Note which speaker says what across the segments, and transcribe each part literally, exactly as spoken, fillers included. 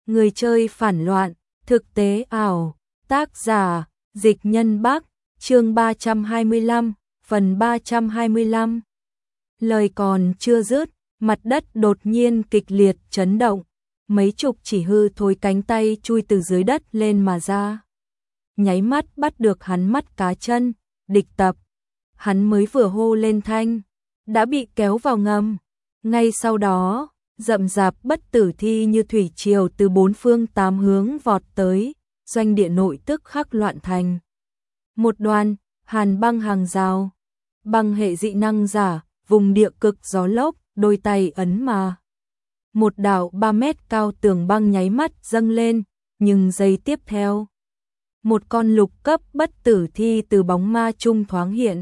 Speaker 1: Người chơi phản loạn, thực tế ảo, tác giả, Dịch Nhân Bắc, chương ba trăm hai mươi lăm, phần ba trăm hai mươi lăm. Lời còn chưa dứt, mặt đất đột nhiên kịch liệt chấn động, mấy chục chỉ hư thối cánh tay chui từ dưới đất lên mà ra. Nháy mắt bắt được hắn mắt cá chân, địch tập. Hắn mới vừa hô lên thanh, đã bị kéo vào ngầm. Ngay sau đó, rậm rạp bất tử thi như thủy triều từ bốn phương tám hướng vọt tới, doanh địa nội tức khắc loạn thành. Một đoàn, hàn băng hàng rào, băng hệ dị năng giả, vùng địa cực gió lốc, đôi tay ấn mà. Một đạo ba mét cao tường băng nháy mắt dâng lên, nhưng giây tiếp theo. Một con lục cấp bất tử thi từ bóng ma trung thoáng hiện.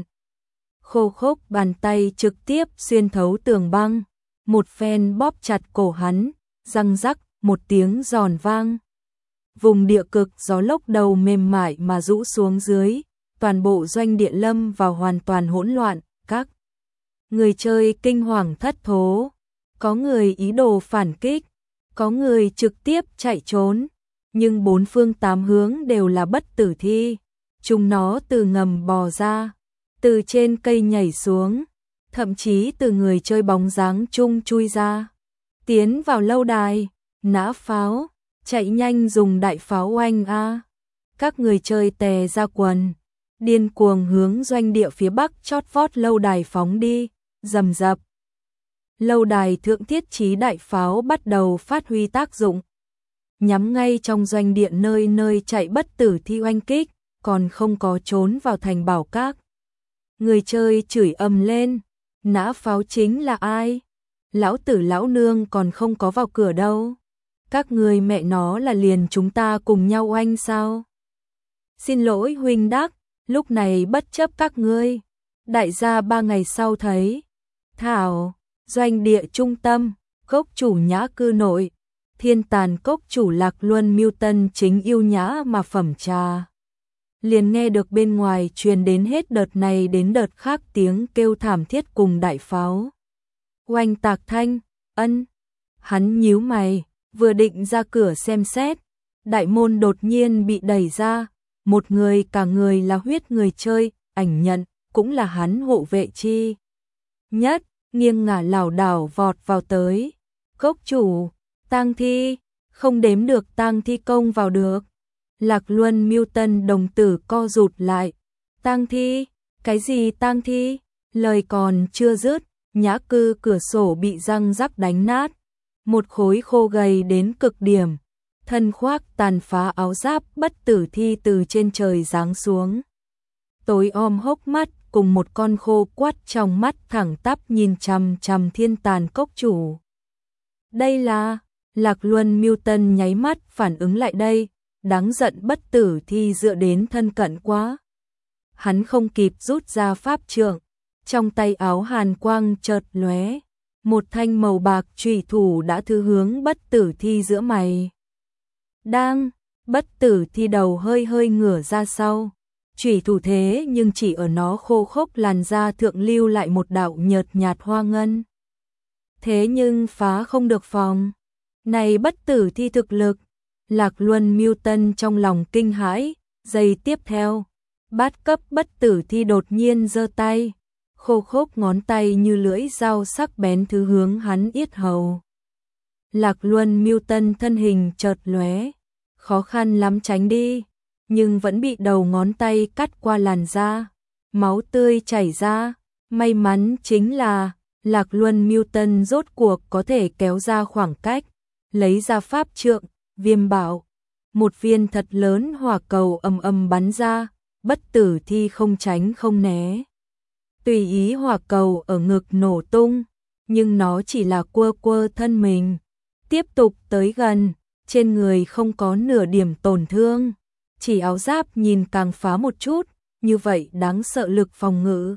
Speaker 1: Khô khốc bàn tay trực tiếp xuyên thấu tường băng, một phen bóp chặt cổ hắn, răng rắc, một tiếng giòn vang. Vùng địa cực gió lốc đầu mềm mại mà rũ xuống dưới, toàn bộ doanh địa lâm vào hoàn toàn hỗn loạn, các người chơi kinh hoàng thất thố, có người ý đồ phản kích, có người trực tiếp chạy trốn, nhưng bốn phương tám hướng đều là bất tử thi, chúng nó từ ngầm bò ra, từ trên cây nhảy xuống, thậm chí từ người chơi bóng dáng chung chui ra, tiến vào lâu đài, nã pháo, chạy nhanh dùng đại pháo oanh a. Các người chơi tè ra quần, điên cuồng hướng doanh địa phía bắc chót vót lâu đài phóng đi, rầm rập. Lâu đài thượng thiết trí đại pháo bắt đầu phát huy tác dụng, nhắm ngay trong doanh địa nơi nơi chạy bất tử thi oanh kích, còn không có trốn vào thành bảo các. Người chơi chửi ầm lên, nã pháo chính là ai? Lão tử lão nương còn không có vào cửa đâu. Các người mẹ nó là liền chúng ta cùng nhau oanh sao? Xin lỗi huynh đắc, lúc này bất chấp các ngươi. Đại gia ba ngày sau thấy. Thảo, doanh địa trung tâm, cốc chủ nhã cư nội, thiên tàn cốc chủ Lạc Luân Miêu Tân chính yêu nhã mà phẩm trà. Liền nghe được bên ngoài truyền đến hết đợt này đến đợt khác tiếng kêu thảm thiết cùng đại pháo. Oanh tạc thanh, ân, hắn nhíu mày, vừa định ra cửa xem xét, đại môn đột nhiên bị đẩy ra, một người cả người là huyết người chơi, ảnh nhận, cũng là hắn hộ vệ chi nhất, nghiêng ngả lảo đảo vọt vào tới. Cốc chủ, tang thi, không đếm được tang thi công vào được. Lạc Luân Miêu Tân đồng tử co rụt lại. Tang thi, cái gì tang thi? Lời còn chưa dứt, nhã cư cửa sổ bị răng rắc đánh nát. Một khối khô gầy đến cực điểm, thân khoác tàn phá áo giáp bất tử thi từ trên trời giáng xuống. Tối om hốc mắt cùng một con khô quắt trong mắt thẳng tắp nhìn chằm chằm thiên tàn cốc chủ. Đây là, Lạc Luân Miêu Tân nháy mắt phản ứng lại đây, đáng giận bất tử thi dựa đến thân cận quá. Hắn không kịp rút ra pháp trượng, trong tay áo hàn quang chợt lóe, một thanh màu bạc chủy thủ đã thư hướng bất tử thi giữa mày. Đang, bất tử thi đầu hơi hơi ngửa ra sau, chủy thủ thế nhưng chỉ ở nó khô khốc làn da thượng lưu lại một đạo nhợt nhạt hoa ngân. Thế nhưng phá không được phòng. Này bất tử thi thực lực, Lạc Luân Miêu Tân trong lòng kinh hãi, giây tiếp theo, bát cấp bất tử thi đột nhiên giơ tay, khô khốc ngón tay như lưỡi dao sắc bén thứ hướng hắn yết hầu. Lạc Luân Miêu Tân thân hình chợt lóe, khó khăn lắm tránh đi, nhưng vẫn bị đầu ngón tay cắt qua làn da, máu tươi chảy ra, may mắn chính là Lạc Luân Miêu Tân rốt cuộc có thể kéo ra khoảng cách, lấy ra pháp trượng, viêm bảo, một viên thật lớn hỏa cầu ầm ầm bắn ra, bất tử thi không tránh không né. Tùy ý hỏa cầu ở ngực nổ tung, nhưng nó chỉ là quơ quơ thân mình, tiếp tục tới gần, trên người không có nửa điểm tổn thương, chỉ áo giáp nhìn càng phá một chút, như vậy đáng sợ lực phòng ngự.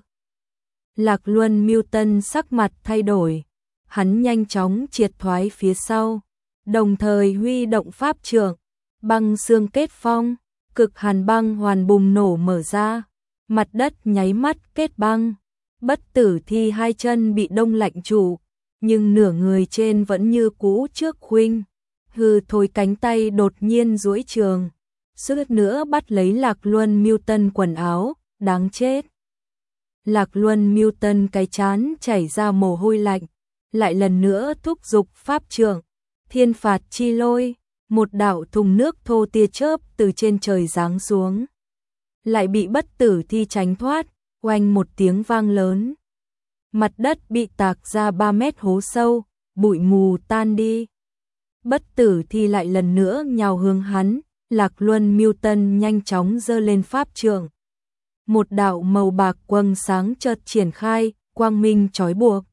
Speaker 1: Lạc Luân Miêu Tân sắc mặt thay đổi, hắn nhanh chóng triệt thoái phía sau, đồng thời huy động pháp trượng, băng xương kết phong, cực hàn băng hoàn bùng nổ mở ra, mặt đất nháy mắt kết băng, bất tử thi hai chân bị đông lạnh trụ, nhưng nửa người trên vẫn như cũ trước khuynh, Hừ thôi, cánh tay đột nhiên duỗi trường, suýt nữa bắt lấy Lạc Luân Milton quần áo, đáng chết. Lạc Luân Milton cái trán chảy ra mồ hôi lạnh, lại lần nữa thúc giục pháp trượng, thiên phạt chi lôi, một đạo thùng nước thô tia chớp từ trên trời giáng xuống. Lại bị Bất Tử Thi tránh thoát, oanh một tiếng vang lớn. Mặt đất bị tạc ra ba mét hố sâu, bụi mù tan đi. Bất Tử Thi lại lần nữa nhào hướng hắn, Lạc Luân Milton nhanh chóng giơ lên pháp trượng. Một đạo màu bạc quầng sáng chợt triển khai, quang minh trói buộc.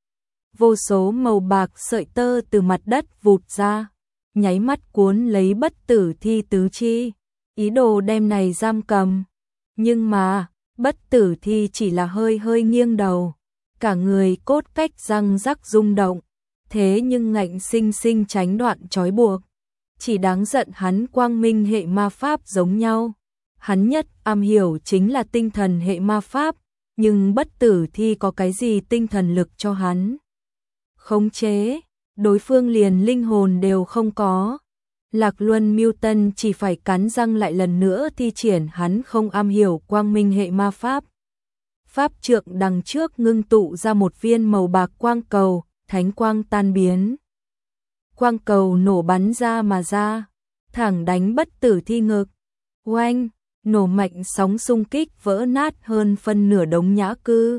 Speaker 1: Vô số màu bạc sợi tơ từ mặt đất vụt ra, nháy mắt cuốn lấy Bất Tử Thi tứ chi, ý đồ đem này giam cầm. Nhưng mà, Bất Tử Thi chỉ là hơi hơi nghiêng đầu, cả người cốt cách răng rắc rung động, thế nhưng ngạnh sinh sinh tránh đoạn trói buộc. Chỉ đáng giận hắn quang minh hệ ma pháp giống nhau. Hắn nhất am hiểu chính là tinh thần hệ ma pháp, nhưng Bất Tử Thi có cái gì tinh thần lực cho hắn khống chế, đối phương liền linh hồn đều không có. Lạc Luân Milton chỉ phải cắn răng lại lần nữa thi triển hắn không am hiểu quang minh hệ ma pháp. Pháp trượng đằng trước ngưng tụ ra một viên màu bạc quang cầu, thánh quang tan biến. Quang cầu nổ bắn ra mà ra, thẳng đánh Bất Tử Thi ngực. Oanh, nổ mạnh sóng xung kích vỡ nát hơn phân nửa đống nhã cư.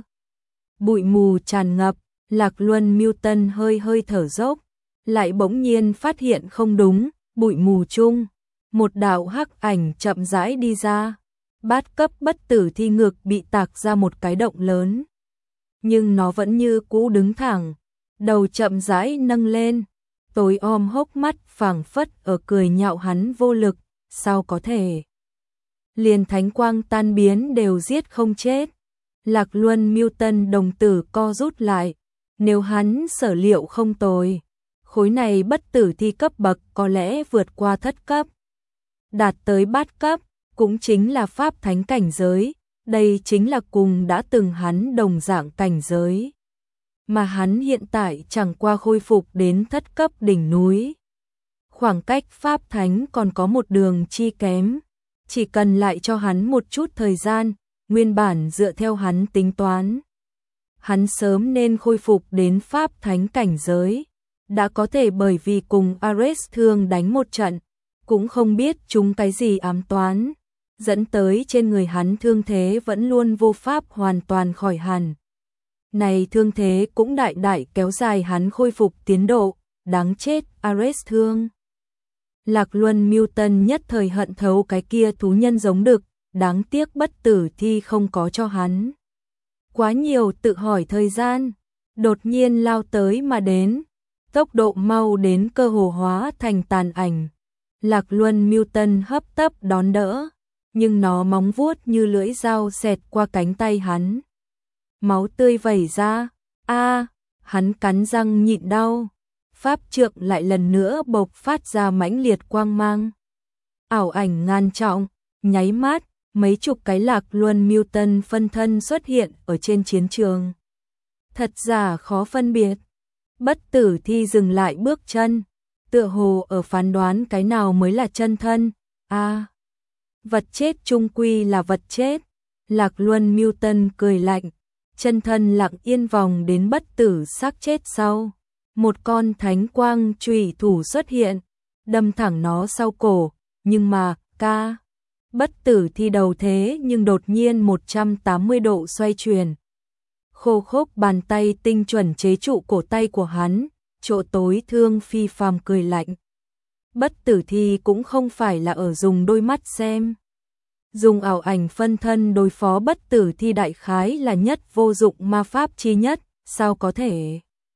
Speaker 1: Bụi mù tràn ngập, Lạc Luân Milton hơi hơi thở dốc, lại bỗng nhiên phát hiện không đúng, bụi mù chung, một đạo hắc ảnh chậm rãi đi ra. Bát cấp Bất Tử Thi ngực bị tạc ra một cái động lớn, nhưng nó vẫn như cũ đứng thẳng, đầu chậm rãi nâng lên, tối om hốc mắt phảng phất ở cười nhạo hắn vô lực, sao có thể? Liền thánh quang tan biến đều giết không chết. Lạc Luân Milton đồng tử co rút lại, nếu hắn sở liệu không tồi, khối này Bất Tử Thi cấp bậc có lẽ vượt qua thất cấp, đạt tới bát cấp, cũng chính là pháp thánh cảnh giới, đây chính là cùng đã từng hắn đồng dạng cảnh giới. Mà hắn hiện tại chẳng qua khôi phục đến thất cấp đỉnh núi. Khoảng cách pháp thánh còn có một đường chi kém, chỉ cần lại cho hắn một chút thời gian, nguyên bản dựa theo hắn tính toán. Hắn sớm nên khôi phục đến pháp thánh cảnh giới, đã có thể bởi vì cùng Ares thương đánh một trận, cũng không biết chúng cái gì ám toán, dẫn tới trên người hắn thương thế vẫn luôn vô pháp hoàn toàn khỏi hẳn. Này thương thế cũng đại đại kéo dài hắn khôi phục tiến độ, đáng chết Ares thương. Lạc Luân Milton nhất thời hận thấu cái kia thú nhân giống đực, đáng tiếc Bất Tử Thi không có cho hắn quá nhiều tự hỏi thời gian, đột nhiên lao tới mà đến, tốc độ mau đến cơ hồ hóa thành tàn ảnh. Lạc Luân Milton hấp tấp đón đỡ, nhưng nó móng vuốt như lưỡi dao xẹt qua cánh tay hắn. Máu tươi vẩy ra, a, hắn cắn răng nhịn đau. Pháp trượng lại lần nữa bộc phát ra mãnh liệt quang mang. Ảo ảnh ngàn trọng, nháy mắt, mấy chục cái Lạc Luân Milton phân thân xuất hiện ở trên chiến trường. Thật giả khó phân biệt. Bất Tử Thi dừng lại bước chân, tựa hồ ở phán đoán cái nào mới là chân thân. A, à, vật chết chung quy là vật chết. Lạc Luân Milton cười lạnh, chân thân lặng yên vòng đến bất tử xác chết sau. Một con thánh quang chùy thủ xuất hiện, đâm thẳng nó sau cổ, nhưng mà, ca, Bất Tử Thi đầu thế nhưng đột nhiên một trăm tám mươi độ xoay chuyển. Khô khốc bàn tay tinh chuẩn chế trụ cổ tay của hắn, chỗ tối thương phi phàm cười lạnh. Bất Tử Thi cũng không phải là ở dùng đôi mắt xem. Dùng ảo ảnh phân thân đối phó Bất Tử Thi đại khái là nhất vô dụng ma pháp chi nhất, sao có thể?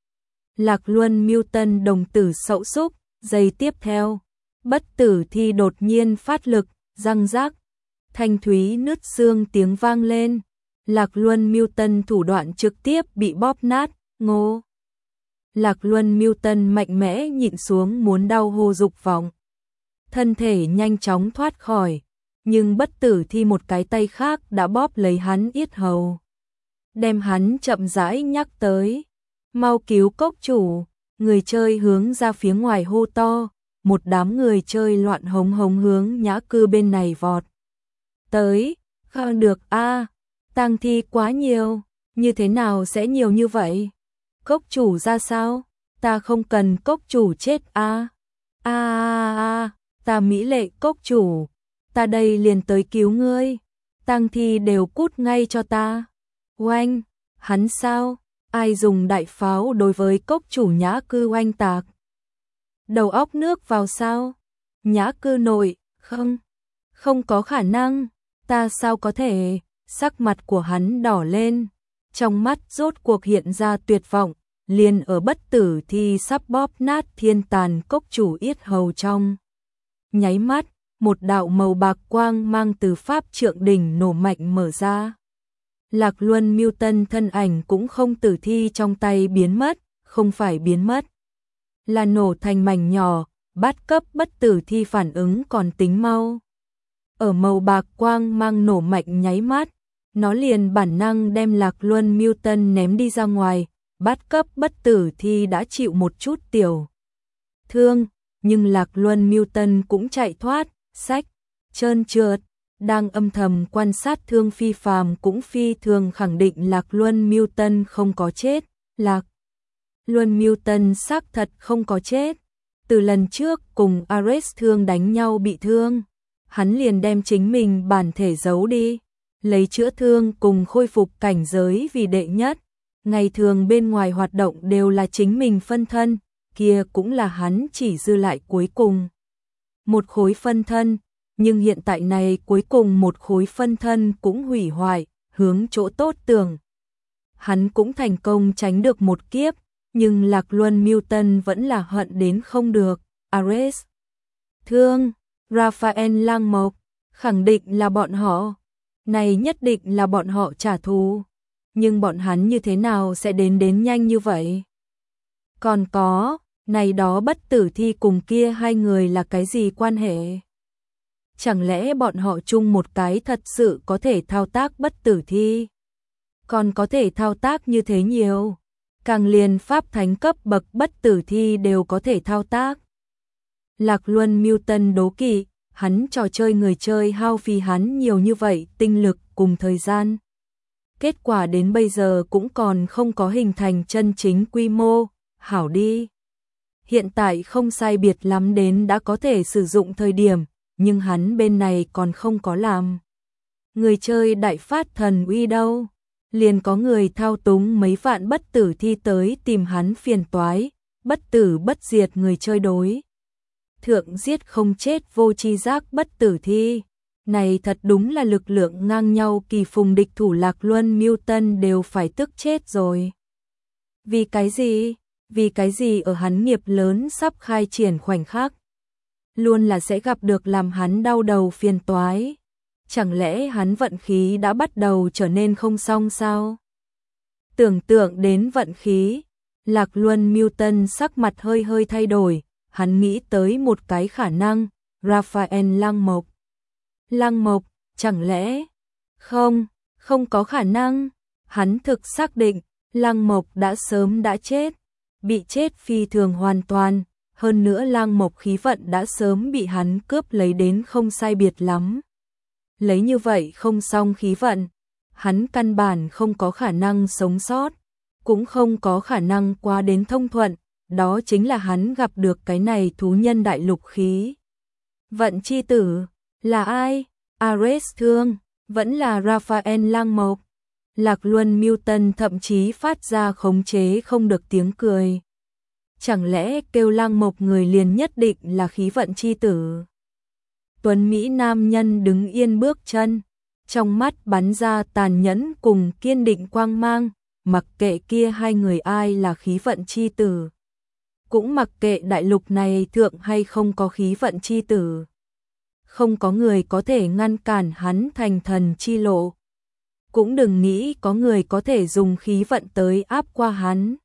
Speaker 1: Lạc Luân Milton đồng tử sậu súc, giây tiếp theo, Bất Tử Thi đột nhiên phát lực, răng rác, thanh thúy nứt xương tiếng vang lên. Lạc Luân Milton thủ đoạn trực tiếp bị bóp nát, ngô. Lạc Luân Milton mạnh mẽ nhịn xuống muốn đau hô dục vọng. Thân thể nhanh chóng thoát khỏi, nhưng Bất Tử Thi một cái tay khác đã bóp lấy hắn yết hầu. Đem hắn chậm rãi nhắc tới. Mau cứu cốc chủ, người chơi hướng ra phía ngoài hô to, một đám người chơi loạn hống hống hướng Nhã Cư bên này vọt tới. Không được a, tang thi quá nhiều, như thế nào sẽ nhiều như vậy? Cốc chủ ra sao? Ta không cần cốc chủ chết a. A a a, ta mỹ lệ cốc chủ, ta đây liền tới cứu ngươi. Tang thi đều cút ngay cho ta. Oanh, hắn sao? Ai dùng đại pháo đối với cốc chủ Nhã Cư oanh tạc? Đầu óc nước vào sao? Nhã Cư nội, không, không có khả năng, ta sao có thể? Sắc mặt của hắn đỏ lên, trong mắt rốt cuộc hiện ra tuyệt vọng, liền ở bất tử thi sắp bóp nát thiên tàn cốc chủ yết hầu trong. Nháy mắt, một đạo màu bạc quang mang từ pháp trượng đỉnh nổ mạnh mở ra. Lạc Luân Miêu Tân thân ảnh cũng không tử thi trong tay biến mất, không phải biến mất, là nổ thành mảnh nhỏ, bát cấp bất tử thi phản ứng còn tính mau. Ở màu bạc quang mang nổ mạnh nháy mắt, nó liền bản năng đem Lạc Luân Miêu Tân ném đi ra ngoài, bát cấp bất tử thi đã chịu một chút tiểu thương, nhưng Lạc Luân Miêu Tân cũng chạy thoát, sách, trơn trượt. Đang âm thầm quan sát Thương Phi Phàm cũng phi thường khẳng định Lạc Luân Miêu Tân không có chết. Lạc Luân Miêu Tân xác thật không có chết. Từ lần trước cùng Ares Thương đánh nhau bị thương, hắn liền đem chính mình bản thể giấu đi, lấy chữa thương cùng khôi phục cảnh giới vì đệ nhất. Ngày thường bên ngoài hoạt động đều là chính mình phân thân, kia cũng là hắn chỉ dư lại cuối cùng một khối phân thân. Nhưng hiện tại này cuối cùng một khối phân thân cũng hủy hoại, hướng chỗ tốt tưởng. Hắn cũng thành công tránh được một kiếp, nhưng Lạc Luân Miêu Tân vẫn là hận đến không được. Ares Thương, Raphael Lang Mộc, khẳng định là bọn họ. Này nhất định là bọn họ trả thù. Nhưng bọn hắn như thế nào sẽ đến đến nhanh như vậy? Còn có, này đó bất tử thi cùng kia hai người là cái gì quan hệ? Chẳng lẽ bọn họ chung một cái thật sự có thể thao tác bất tử thi? Còn có thể thao tác như thế nhiều. Càng liền pháp thánh cấp bậc bất tử thi đều có thể thao tác. Lạc Luân Miêu Tân đố kỵ, hắn trò chơi người chơi hao phí hắn nhiều như vậy tinh lực cùng thời gian. Kết quả đến bây giờ cũng còn không có hình thành chân chính quy mô, hảo đi. Hiện tại không sai biệt lắm đến đã có thể sử dụng thời điểm, nhưng hắn bên này còn không có làm. Người chơi đại phát thần uy đâu, liền có người thao túng mấy vạn bất tử thi tới tìm hắn phiền toái, bất tử bất diệt người chơi đối. Thượng giết không chết vô tri giác bất tử thi, này thật đúng là lực lượng ngang nhau kỳ phùng địch thủ Lạc Luân Miêu Tân đều phải tức chết rồi. Vì cái gì? Vì cái gì ở hắn nghiệp lớn sắp khai triển khoảnh khắc? Luôn là sẽ gặp được làm hắn đau đầu phiền toái. Chẳng lẽ hắn vận khí đã bắt đầu trở nên không xong sao? Tưởng tượng đến vận khí, Lạc Luân Miêu Tân sắc mặt hơi hơi thay đổi, hắn nghĩ tới một cái khả năng, Raphael Lang Mộc. Lang Mộc, chẳng lẽ? Không, không có khả năng. Hắn thực xác định, Lang Mộc đã sớm đã chết, bị chết phi thường hoàn toàn. Hơn nữa Lang Mộc khí vận đã sớm bị hắn cướp lấy đến không sai biệt lắm. Lấy như vậy không xong khí vận, hắn căn bản không có khả năng sống sót, cũng không có khả năng qua đến thông thuận, đó chính là hắn gặp được cái này thú nhân đại lục khí. Vận chi tử, là ai? Ares Thương, vẫn là Raphael Lang Mộc. Lạc Luân Miêu Tân thậm chí phát ra khống chế không được tiếng cười. Chẳng lẽ kêu Lang Mộc người liền nhất định là khí vận chi tử? Tuấn Mỹ nam nhân đứng yên bước chân, trong mắt bắn ra tàn nhẫn cùng kiên định quang mang, mặc kệ kia hai người ai là khí vận chi tử. Cũng mặc kệ đại lục này thượng hay không có khí vận chi tử. Không có người có thể ngăn cản hắn thành thần chi lộ. Cũng đừng nghĩ có người có thể dùng khí vận tới áp qua hắn.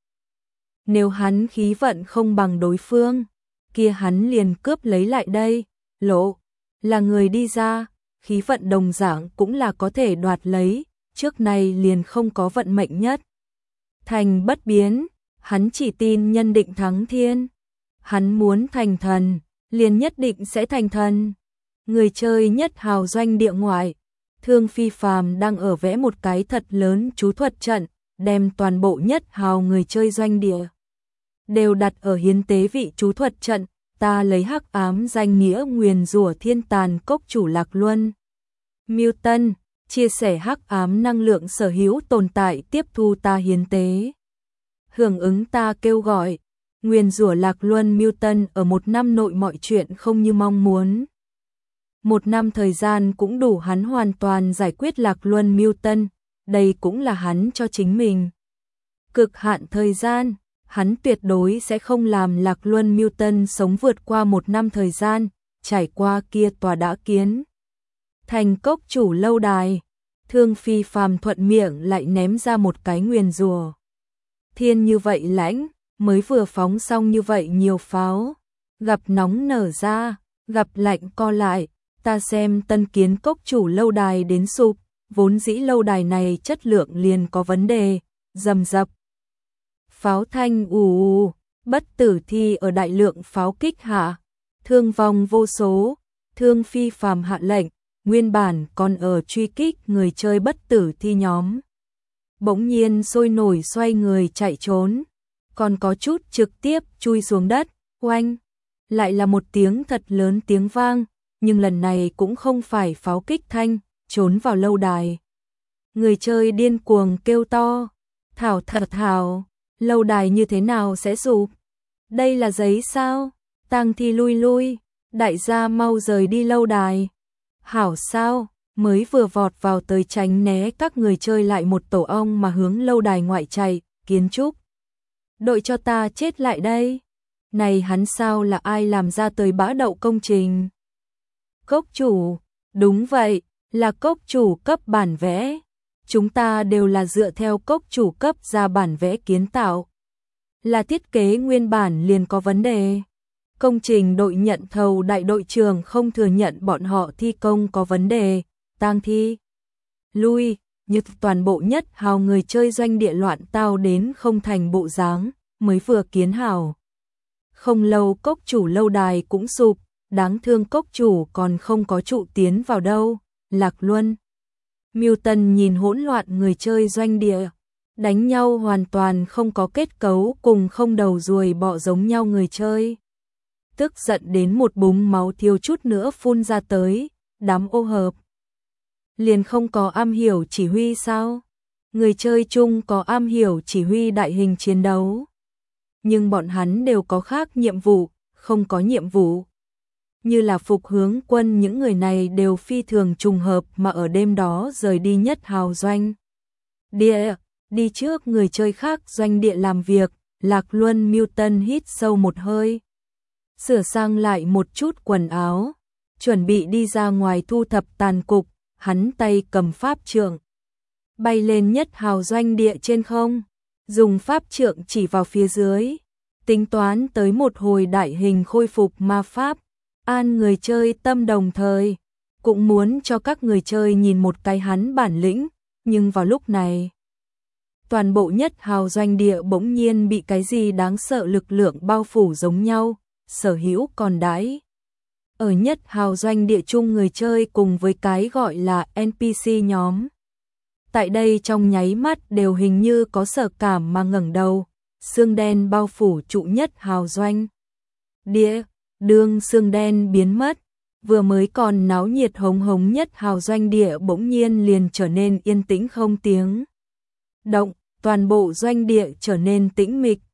Speaker 1: Nếu hắn khí vận không bằng đối phương, kia hắn liền cướp lấy lại đây, lộ, là người đi ra, khí vận đồng dạng cũng là có thể đoạt lấy, trước này liền không có vận mệnh nhất. Thành bất biến, hắn chỉ tin nhân định thắng thiên, hắn muốn thành thần, liền nhất định sẽ thành thần. Người chơi nhất hào doanh địa ngoại, Thương Phi Phàm đang ở vẽ một cái thật lớn chú thuật trận, đem toàn bộ nhất hào người chơi doanh địa đều đặt ở hiến tế vị chú thuật trận. Ta lấy hắc ám danh nghĩa nguyền rủa thiên tàn cốc chủ Lạc Luân Mưu Tân, chia sẻ hắc ám năng lượng sở hữu tồn tại tiếp thu ta hiến tế. Hưởng ứng ta kêu gọi, nguyền rủa Lạc Luân Mưu Tân ở một năm nội mọi chuyện không như mong muốn. Một năm thời gian cũng đủ hắn hoàn toàn giải quyết Lạc Luân Mưu Tân, đây cũng là hắn cho chính mình cực hạn thời gian. Hắn tuyệt đối sẽ không làm Lạc Luân Mưu Tân sống vượt qua một năm thời gian, trải qua kia tòa đã kiến thành cốc chủ lâu đài. Thương Phi Phàm thuận miệng lại ném ra một cái nguyền rủa. Thiên như vậy lãnh, mới vừa phóng xong như vậy nhiều pháo, gặp nóng nở ra, gặp lạnh co lại, ta xem tân kiến cốc chủ lâu đài đến sụp, vốn dĩ lâu đài này chất lượng liền có vấn đề, rầm rập. Pháo thanh ù ù, bất tử thi ở đại lượng pháo kích hạ, thương vong vô số. Thương Phi Phàm hạ lệnh, nguyên bản còn ở truy kích người chơi bất tử thi nhóm bỗng nhiên sôi nổi xoay người chạy trốn, còn có chút trực tiếp chui xuống đất. Oanh, lại là một tiếng thật lớn tiếng vang, nhưng lần này cũng không phải pháo kích thanh, trốn vào lâu đài. Người chơi điên cuồng kêu to, thảo thật thảo, lâu đài như thế nào sẽ sụp? Đây là giấy sao? Tang thi lui lui, đại gia mau rời đi lâu đài. Hảo sao, mới vừa vọt vào tới tránh né các người chơi lại một tổ ong mà hướng lâu đài ngoại chạy, kiến trúc. Đội cho ta chết lại đây. Này hắn sao là ai làm ra tới bã đậu công trình? Cốc chủ, đúng vậy, là cốc chủ cấp bản vẽ. Chúng ta đều là dựa theo cốc chủ cấp ra bản vẽ kiến tạo. Là thiết kế nguyên bản liền có vấn đề. Công trình đội nhận thầu đại đội trưởng không thừa nhận bọn họ thi công có vấn đề, tang thi lui, như toàn bộ nhất hào người chơi doanh địa loạn tao đến không thành bộ dáng, mới vừa kiến hào. Không lâu cốc chủ lâu đài cũng sụp, đáng thương cốc chủ còn không có trụ tiến vào đâu. Lạc Luân Mưu Tân nhìn hỗn loạn người chơi doanh địa, đánh nhau hoàn toàn không có kết cấu cùng không đầu ruồi bọ giống nhau người chơi. Tức giận đến một búng máu thiếu chút nữa phun ra tới, đám ô hợp. Liền không có am hiểu chỉ huy sao? Người chơi chung có am hiểu chỉ huy đại hình chiến đấu. Nhưng bọn hắn đều có khác nhiệm vụ, không có nhiệm vụ. Như là phục hướng quân những người này đều phi thường trùng hợp mà ở đêm đó rời đi nhất hào doanh địa, đi trước người chơi khác doanh địa làm việc. Lạc Luân Mưu Tân hít sâu một hơi, sửa sang lại một chút quần áo, chuẩn bị đi ra ngoài thu thập tàn cục. Hắn tay cầm pháp trượng, bay lên nhất hào doanh địa trên không, dùng pháp trượng chỉ vào phía dưới, tính toán tới một hồi đại hình khôi phục ma pháp, an người chơi tâm đồng thời, cũng muốn cho các người chơi nhìn một cái hắn bản lĩnh. Nhưng vào lúc này, toàn bộ nhất hào doanh địa bỗng nhiên bị cái gì đáng sợ lực lượng bao phủ giống nhau, sở hữu còn đãi ở nhất hào doanh địa chung người chơi cùng với cái gọi là en pê xê nhóm. Tại đây trong nháy mắt đều hình như có sở cảm mà ngẩng đầu, xương đen bao phủ trụ nhất hào doanh địa, đương xương đen biến mất, vừa mới còn náo nhiệt hống hống nhất hào doanh địa bỗng nhiên liền trở nên yên tĩnh không tiếng động, toàn bộ doanh địa trở nên tĩnh mịch.